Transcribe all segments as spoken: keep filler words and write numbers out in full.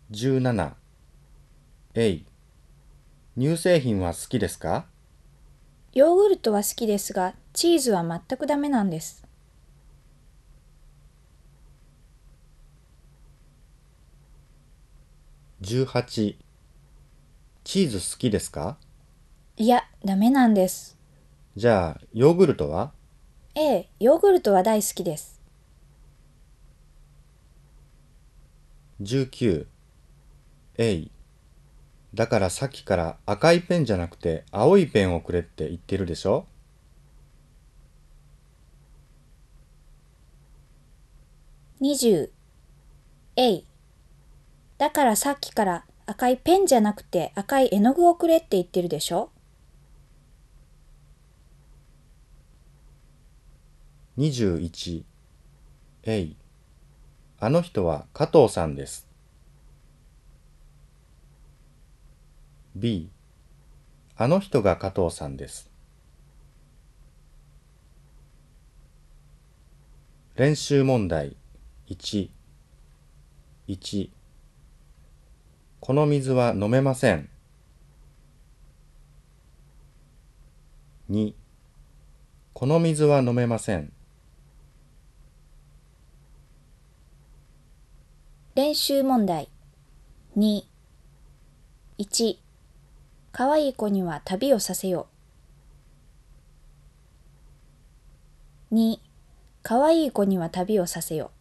じゅうなな。A、乳製品は好きですか？ ヨーグルトは好きですが、チーズは全くダメなんです。 じゅうはち。チーズ好きですか？ いや、ダメなんです。 じゃあ、ヨーグルトは？ A、ヨーグルトは大好きです。 じゅうきゅう。A、だからさっきから赤いペンじゃなくて青いペンをくれって言ってるでしょ？ にじゅう。A、だからさっきから赤いペンじゃなくて赤い絵の具をくれって言ってるでしょ？ にじゅういち。A、あの人は加藤さんです。B、あの人が加藤さんです。練習問題いち。いち、この水は飲めません。に、この水は飲めません。 練習問題に。いち、かわいい子には旅をさせよう。に、かわいい子には旅をさせよ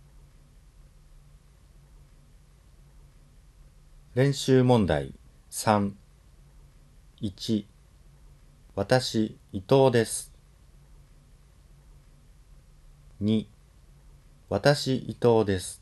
練習問題さん。いち、私、伊藤です。に、私、伊藤です。